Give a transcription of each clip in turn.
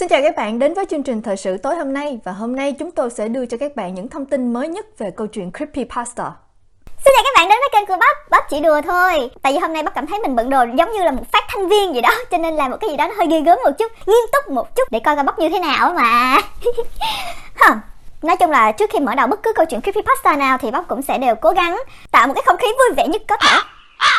Xin chào các bạn đến với chương trình thời sự tối hôm nay. Và hôm nay chúng tôi sẽ đưa cho các bạn những thông tin mới nhất về câu chuyện Creepypasta. Xin chào các bạn đến với kênh của Bắp chỉ đùa thôi. Tại vì hôm nay Bắp cảm thấy mình bận đồ giống như là một phát thanh viên vậy đó, cho nên làm một cái gì đó nó hơi ghê gớm một chút, nghiêm túc một chút để coi Bắp như thế nào mà. Nói chung là trước khi mở đầu bất cứ câu chuyện Creepypasta nào thì Bắp cũng sẽ đều cố gắng tạo một cái không khí vui vẻ nhất có thể.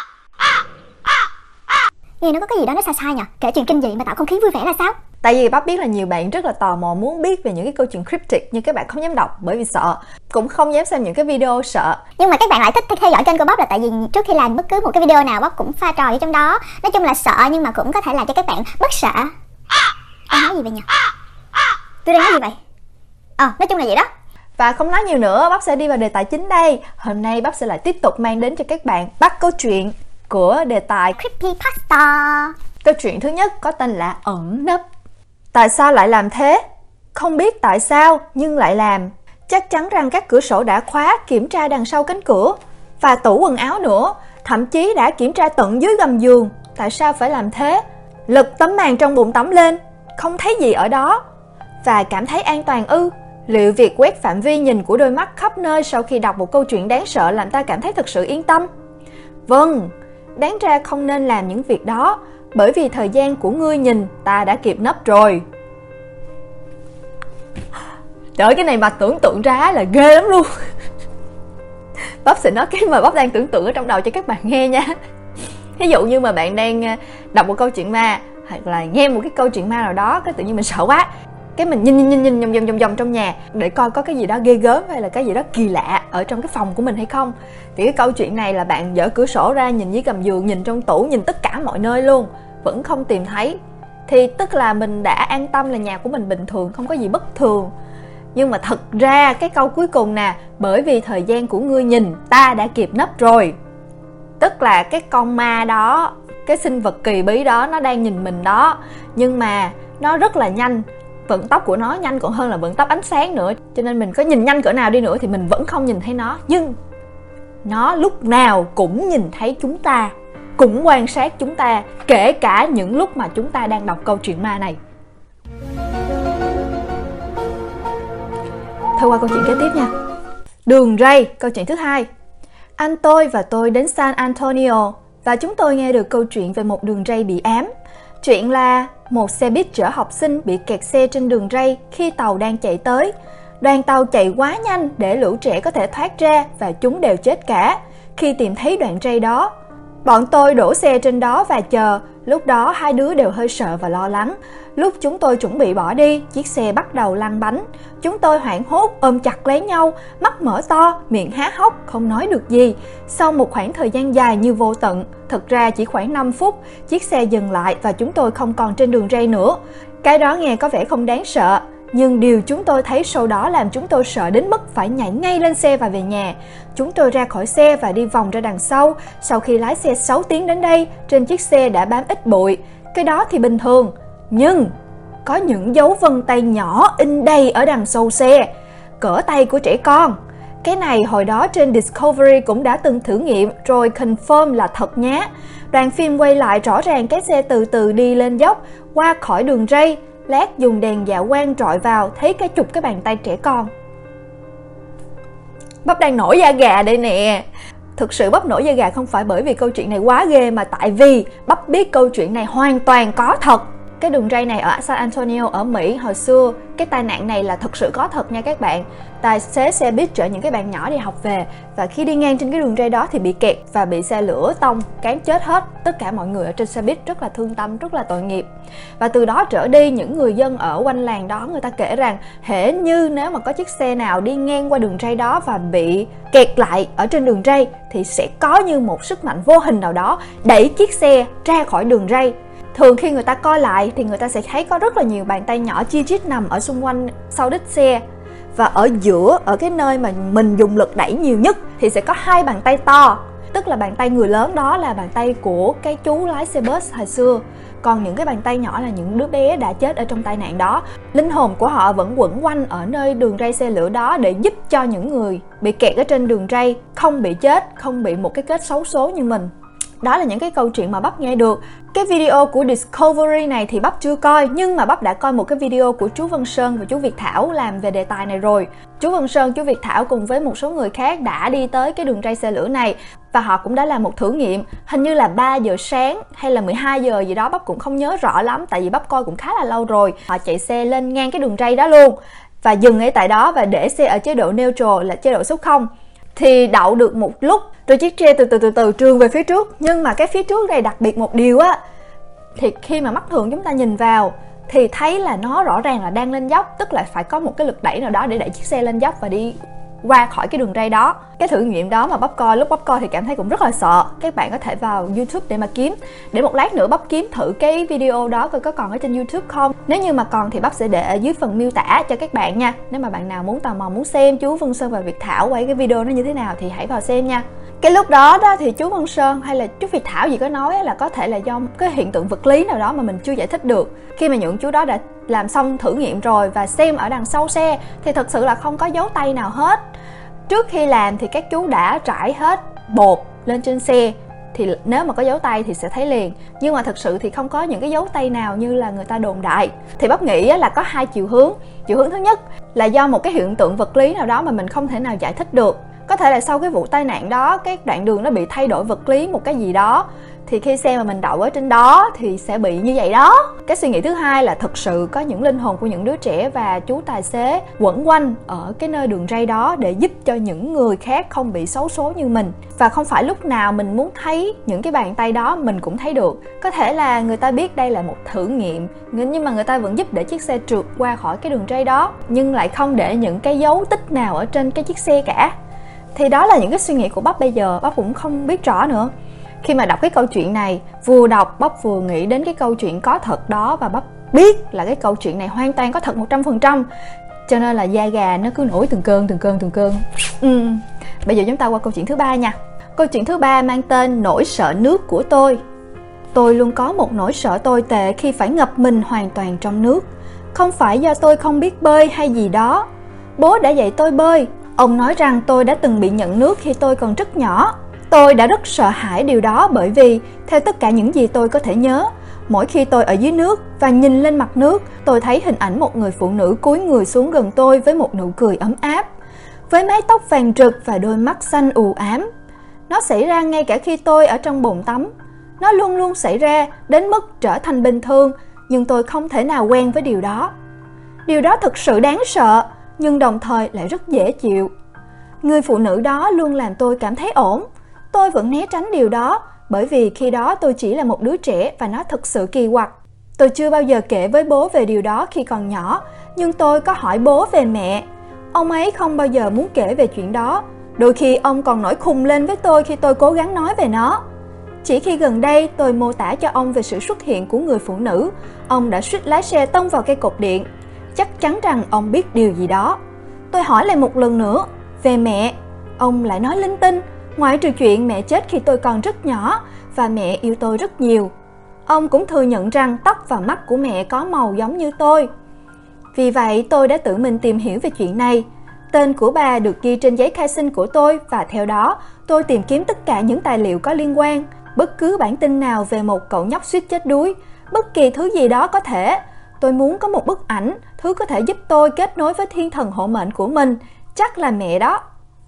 Nghe nó có cái gì đó nó sai sai nhỉ? Kể chuyện kinh dị mà tạo không khí vui vẻ là sao? Tại vì Bắp biết là nhiều bạn rất là tò mò muốn biết về những cái câu chuyện cryptic, nhưng các bạn không dám đọc bởi vì sợ, cũng không dám xem những cái video sợ. Nhưng mà các bạn lại thích theo dõi kênh của Bắp là tại vì trước khi làm bất cứ một cái video nào Bắp cũng pha trò ở trong đó. Nói chung là sợ nhưng mà cũng có thể làm cho các bạn bất sợ. Em nói gì vậy nhỉ? Tôi đang nói gì vậy? Nói chung là vậy đó. Và không nói nhiều nữa, Bắp sẽ đi vào đề tài chính đây. Hôm nay Bắp sẽ lại tiếp tục mang đến cho các bạn bắt câu chuyện của đề tài Creepypasta. Câu chuyện thứ nhất có tên là ẩn nấp. Tại sao lại làm thế? Không biết tại sao nhưng lại làm. Chắc chắn rằng các cửa sổ đã khóa, kiểm tra đằng sau cánh cửa và tủ quần áo nữa. Thậm chí đã kiểm tra tận dưới gầm giường. Tại sao phải làm thế? Lật tấm màn trong bồn tắm lên, không thấy gì ở đó và cảm thấy an toàn ư? Liệu việc quét phạm vi nhìn của đôi mắt khắp nơi sau khi đọc một câu chuyện đáng sợ làm ta cảm thấy thực sự yên tâm? Vâng, đáng ra không nên làm những việc đó, bởi vì thời gian của ngươi nhìn ta đã kịp nấp rồi. Trời ơi, cái này mà tưởng tượng ra là ghê lắm luôn. Bắp sẽ nói cái mà Bắp đang tưởng tượng ở trong đầu cho các bạn nghe nha. Ví dụ như mà bạn đang đọc một câu chuyện ma, hoặc là nghe một cái câu chuyện ma nào đó, cái tự nhiên mình sợ quá, cái mình nhìn vòng trong nhà để coi có cái gì đó ghê gớm hay là cái gì đó kỳ lạ ở trong cái phòng của mình hay không. Thì cái câu chuyện này là bạn dở cửa sổ ra, nhìn dưới gầm giường, nhìn trong tủ, nhìn tất cả mọi nơi luôn, vẫn không tìm thấy, thì tức là mình đã an tâm là nhà của mình bình thường, không có gì bất thường. Nhưng mà thật ra cái câu cuối cùng nè, bởi vì thời gian của ngươi nhìn ta đã kịp nấp rồi, tức là cái con ma đó, cái sinh vật kỳ bí đó, nó đang nhìn mình đó, nhưng mà nó rất là nhanh, vận tốc của nó nhanh còn hơn là vận tốc ánh sáng nữa, cho nên mình có nhìn nhanh cỡ nào đi nữa thì mình vẫn không nhìn thấy nó. Nhưng nó lúc nào cũng nhìn thấy chúng ta, cũng quan sát chúng ta, kể cả những lúc mà chúng ta đang đọc câu chuyện ma này. Thôi qua câu chuyện kế tiếp nha. Đường ray, câu chuyện thứ hai. Anh tôi và tôi đến San Antonio và chúng tôi nghe được câu chuyện về một đường ray bị ám. Chuyện là một xe buýt chở học sinh bị kẹt xe trên đường ray khi tàu đang chạy tới. Đoàn tàu chạy quá nhanh để lũ trẻ có thể thoát ra và chúng đều chết cả khi tìm thấy đoạn ray đó. Bọn tôi đổ xe trên đó và chờ. Lúc đó hai đứa đều hơi sợ và lo lắng. Lúc chúng tôi chuẩn bị bỏ đi, chiếc xe bắt đầu lăn bánh. Chúng tôi hoảng hốt ôm chặt lấy nhau, mắt mở to, miệng há hốc, không nói được gì. Sau một khoảng thời gian dài như vô tận, thật ra chỉ khoảng 5 phút, chiếc xe dừng lại và chúng tôi không còn trên đường ray nữa. Cái đó nghe có vẻ không đáng sợ, nhưng điều chúng tôi thấy sau đó làm chúng tôi sợ đến mức phải nhảy ngay lên xe và về nhà. Chúng tôi ra khỏi xe và đi vòng ra đằng sau. Sau khi lái xe 6 tiếng đến đây, trên chiếc xe đã bám ít bụi. Cái đó thì bình thường, nhưng có những dấu vân tay nhỏ in đầy ở đằng sau xe, cỡ tay của trẻ con. Cái này hồi đó trên Discovery cũng đã từng thử nghiệm rồi confirm là thật nhá. Đoàn phim quay lại rõ ràng cái xe từ từ đi lên dốc, qua khỏi đường ray. Lát dùng đèn dạ quang rọi vào, thấy cái chục cái bàn tay trẻ con. Bắp đang nổi da gà đây nè. Thực sự Bắp nổi da gà không phải bởi vì câu chuyện này quá ghê, mà tại vì Bắp biết câu chuyện này hoàn toàn có thật. Cái đường ray này ở San Antonio ở Mỹ hồi xưa, cái tai nạn này là thực sự có thật nha các bạn. Tài xế xe buýt chở những cái bạn nhỏ đi học về, và khi đi ngang trên cái đường ray đó thì bị kẹt và bị xe lửa tông cán chết hết. Tất cả mọi người ở trên xe buýt rất là thương tâm, rất là tội nghiệp. Và từ đó trở đi, những người dân ở quanh làng đó người ta kể rằng hễ như nếu mà có chiếc xe nào đi ngang qua đường ray đó và bị kẹt lại ở trên đường ray thì sẽ có như một sức mạnh vô hình nào đó đẩy chiếc xe ra khỏi đường ray. Thường khi người ta coi lại thì người ta sẽ thấy có rất là nhiều bàn tay nhỏ chi chít nằm ở xung quanh sau đít xe. Và ở giữa, ở cái nơi mà mình dùng lực đẩy nhiều nhất thì sẽ có hai bàn tay to. Tức là bàn tay người lớn đó là bàn tay của cái chú lái xe bus hồi xưa. Còn những cái bàn tay nhỏ là những đứa bé đã chết ở trong tai nạn đó. Linh hồn của họ vẫn quẩn quanh ở nơi đường ray xe lửa đó để giúp cho những người bị kẹt ở trên đường ray không bị chết, không bị một cái kết xấu số như mình. Đó là những cái câu chuyện mà Bắp nghe được. Cái video của Discovery này thì Bắp chưa coi, nhưng mà Bắp đã coi một cái video của chú Vân Sơn và chú Việt Thảo làm về đề tài này rồi. Chú Vân Sơn, chú Việt Thảo cùng với một số người khác đã đi tới cái đường ray xe lửa này và họ cũng đã làm một thử nghiệm, hình như là 3 giờ sáng hay là 12 giờ gì đó, Bắp cũng không nhớ rõ lắm tại vì Bắp coi cũng khá là lâu rồi. Họ chạy xe lên ngang cái đường ray đó luôn và dừng ở tại đó và để xe ở chế độ neutral là chế độ số 0. Thì đậu được một lúc rồi chiếc xe từ từ trườn về phía trước. Nhưng mà cái phía trước này đặc biệt một điều á, thì khi mà mắt thường chúng ta nhìn vào thì thấy là nó rõ ràng là đang lên dốc, tức là phải có một cái lực đẩy nào đó để đẩy chiếc xe lên dốc và đi qua khỏi cái đường ray đó. Cái thử nghiệm đó mà Bắp coi, lúc Bắp coi thì cảm thấy cũng rất là sợ. Các bạn có thể vào YouTube để mà kiếm. Để một lát nữa Bắp kiếm thử cái video đó coi có còn ở trên YouTube không. Nếu như mà còn thì Bắp sẽ để ở dưới phần miêu tả cho các bạn nha. Nếu mà bạn nào muốn tò mò muốn xem chú Vân Sơn và Việt Thảo quay cái video nó như thế nào thì hãy vào xem nha. Cái lúc đó thì chú Vân Sơn hay là chú Việt Thảo gì có nói là có thể là do cái hiện tượng vật lý nào đó mà mình chưa giải thích được. Khi mà những chú đó đã làm xong thử nghiệm rồi và xem ở đằng sau xe thì thật sự là không có dấu tay nào hết. Trước khi làm thì các chú đã trải hết bột lên trên xe, thì nếu mà có dấu tay thì sẽ thấy liền. Nhưng mà thật sự thì không có những cái dấu tay nào như là người ta đồn đại. Thì Bắp nghĩ là có hai chiều hướng. Chiều hướng thứ nhất là do một cái hiện tượng vật lý nào đó mà mình không thể nào giải thích được. Có thể là sau cái vụ tai nạn đó, cái đoạn đường nó bị thay đổi vật lý một cái gì đó, thì khi xe mà mình đậu ở trên đó thì sẽ bị như vậy đó. Cái suy nghĩ thứ hai là thực sự có những linh hồn của những đứa trẻ và chú tài xế quẩn quanh ở cái nơi đường ray đó để giúp cho những người khác không bị xấu số như mình. Và không phải lúc nào mình muốn thấy những cái bàn tay đó mình cũng thấy được. Có thể là người ta biết đây là một thử nghiệm, nhưng mà người ta vẫn giúp để chiếc xe trượt qua khỏi cái đường ray đó, nhưng lại không để những cái dấu tích nào ở trên cái chiếc xe cả. Thì đó là những cái suy nghĩ của Bắp bây giờ, Bắp cũng không biết rõ nữa. Khi mà đọc cái câu chuyện này, vừa đọc Bắp vừa nghĩ đến cái câu chuyện có thật đó, và Bắp biết là cái câu chuyện này hoàn toàn có thật 100%. Cho nên là da gà nó cứ nổi từng cơn. Bây giờ chúng ta qua câu chuyện thứ ba nha. Câu chuyện thứ ba mang tên Nỗi sợ nước của tôi. Tôi luôn có một nỗi sợ tồi tệ khi phải ngập mình hoàn toàn trong nước. Không phải do tôi không biết bơi hay gì đó. Bố đã dạy tôi bơi. Ông nói rằng tôi đã từng bị nhận nước khi tôi còn rất nhỏ. Tôi đã rất sợ hãi điều đó bởi vì, theo tất cả những gì tôi có thể nhớ, mỗi khi tôi ở dưới nước và nhìn lên mặt nước, tôi thấy hình ảnh một người phụ nữ cúi người xuống gần tôi với một nụ cười ấm áp, với mái tóc vàng rực và đôi mắt xanh u ám. Nó xảy ra ngay cả khi tôi ở trong bồn tắm. Nó luôn luôn xảy ra đến mức trở thành bình thường, nhưng tôi không thể nào quen với điều đó. Điều đó thực sự đáng sợ, nhưng đồng thời lại rất dễ chịu. Người phụ nữ đó luôn làm tôi cảm thấy ổn. Tôi vẫn né tránh điều đó, bởi vì khi đó tôi chỉ là một đứa trẻ và nó thực sự kỳ quặc. Tôi chưa bao giờ kể với bố về điều đó khi còn nhỏ, nhưng tôi có hỏi bố về mẹ. Ông ấy không bao giờ muốn kể về chuyện đó. Đôi khi ông còn nổi khùng lên với tôi khi tôi cố gắng nói về nó. Chỉ khi gần đây tôi mô tả cho ông về sự xuất hiện của người phụ nữ, ông đã suýt lái xe tông vào cây cột điện. Chắc chắn rằng ông biết điều gì đó. Tôi hỏi lại một lần nữa, về mẹ. Ông lại nói linh tinh, ngoại trừ chuyện mẹ chết khi tôi còn rất nhỏ và mẹ yêu tôi rất nhiều. Ông cũng thừa nhận rằng tóc và mắt của mẹ có màu giống như tôi. Vì vậy tôi đã tự mình tìm hiểu về chuyện này. Tên của bà được ghi trên giấy khai sinh của tôi và theo đó tôi tìm kiếm tất cả những tài liệu có liên quan. Bất cứ bản tin nào về một cậu nhóc suýt chết đuối, bất kỳ thứ gì đó có thể. Tôi muốn có một bức ảnh, thứ có thể giúp tôi kết nối với thiên thần hộ mệnh của mình. Chắc là mẹ đó.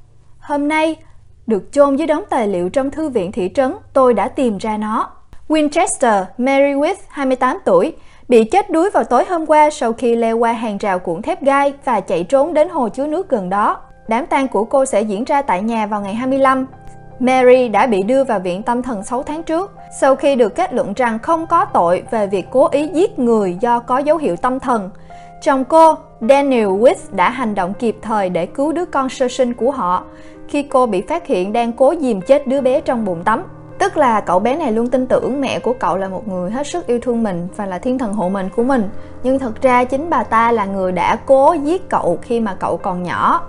Hôm nay, được chôn dưới đống tài liệu trong thư viện thị trấn, tôi đã tìm ra nó. Winchester Merriweather, 28 tuổi, bị chết đuối vào tối hôm qua sau khi leo qua hàng rào cuộn thép gai và chạy trốn đến hồ chứa nước gần đó. Đám tang của cô sẽ diễn ra tại nhà vào ngày 25. Mary đã bị đưa vào viện tâm thần 6 tháng trước, sau khi được kết luận rằng không có tội về việc cố ý giết người do có dấu hiệu tâm thần. Chồng cô, Daniel Witt, đã hành động kịp thời để cứu đứa con sơ sinh của họ khi cô bị phát hiện đang cố dìm chết đứa bé trong bồn tắm. Tức là cậu bé này luôn tin tưởng mẹ của cậu là một người hết sức yêu thương mình và là thiên thần hộ mệnh của mình. Nhưng thật ra chính bà ta là người đã cố giết cậu khi mà cậu còn nhỏ.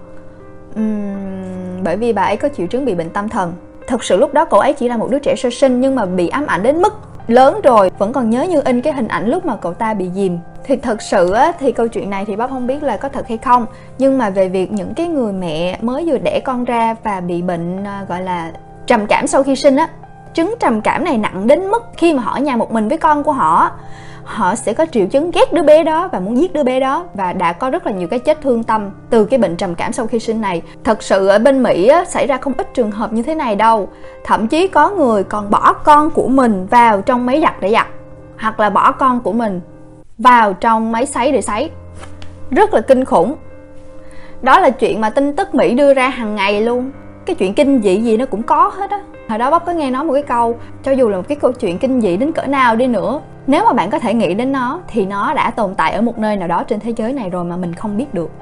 Bởi vì bà ấy có triệu chứng bị bệnh tâm thần. Thật sự lúc đó cậu ấy chỉ là một đứa trẻ sơ sinh, nhưng mà bị ám ảnh đến mức lớn rồi vẫn còn nhớ như in cái hình ảnh lúc mà cậu ta bị dìm. Thì thật sự thì câu chuyện này thì bác không biết là có thật hay không, nhưng mà về việc những cái người mẹ mới vừa đẻ con ra và bị bệnh gọi là trầm cảm sau khi sinh á, chứng trầm cảm này nặng đến mức khi mà họ ở nhà một mình với con của họ, họ sẽ có triệu chứng ghét đứa bé đó và muốn giết đứa bé đó. Và đã có rất là nhiều cái chết thương tâm từ cái bệnh trầm cảm sau khi sinh này. Thật sự ở bên Mỹ á, xảy ra không ít trường hợp như thế này đâu. Thậm chí có người còn bỏ con của mình vào trong máy giặt để giặt, hoặc là bỏ con của mình vào trong máy sấy để sấy. Rất là kinh khủng. Đó là chuyện mà tin tức Mỹ đưa ra hàng ngày luôn. Cái chuyện kinh dị gì nó cũng có hết á. Hồi đó Bắp có nghe nói một cái câu, cho dù là một cái câu chuyện kinh dị đến cỡ nào đi nữa, nếu mà bạn có thể nghĩ đến nó thì nó đã tồn tại ở một nơi nào đó trên thế giới này rồi mà mình không biết được.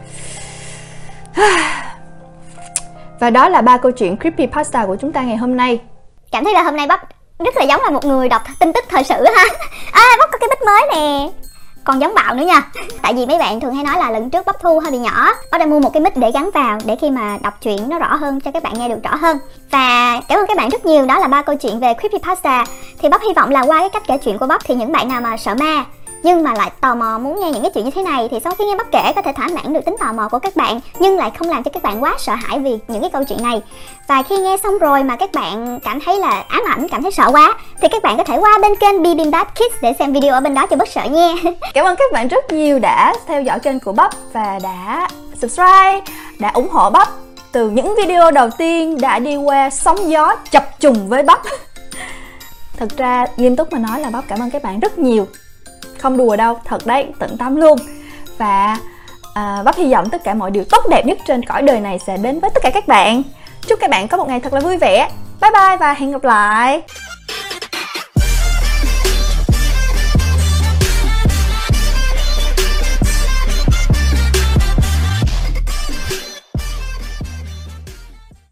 Và đó là 3 câu chuyện creepypasta của chúng ta ngày hôm nay. Cảm thấy là hôm nay Bắp rất là giống là một người đọc tin tức thời sự ha. Bắp có cái mic mới nè, còn giống Bạo nữa nha. Tại vì mấy bạn thường hay nói là lần trước Bắp thu hơi bị nhỏ, Bắp đã mua một cái mic để gắn vào để khi mà đọc truyện nó rõ hơn, cho các bạn nghe được rõ hơn. Và cảm ơn các bạn rất nhiều. Đó là 3 câu chuyện về creepypasta. Thì Bắp hy vọng là qua cái cách kể chuyện của Bắp thì những bạn nào mà sợ ma nhưng mà lại tò mò muốn nghe những cái chuyện như thế này thì sau khi nghe Bắp kể có thể thỏa mãn được tính tò mò của các bạn, nhưng lại không làm cho các bạn quá sợ hãi vì những cái câu chuyện này. Và khi nghe xong rồi mà các bạn cảm thấy là ám ảnh, cảm thấy sợ quá thì các bạn có thể qua bên kênh Bibimbap Kids để xem video ở bên đó cho bớt sợ nha. Cảm ơn các bạn rất nhiều đã theo dõi kênh của Bắp và đã subscribe, đã ủng hộ Bắp từ những video đầu tiên, đã đi qua sóng gió chập trùng với Bắp. Thật ra nghiêm túc mà nói là Bắp cảm ơn các bạn rất nhiều. Không đùa đâu, thật đấy, tận tâm luôn. Và Bắp hy vọng tất cả mọi điều tốt đẹp nhất trên cõi đời này sẽ đến với tất cả các bạn. Chúc các bạn có một ngày thật là vui vẻ. Bye bye và hẹn gặp lại.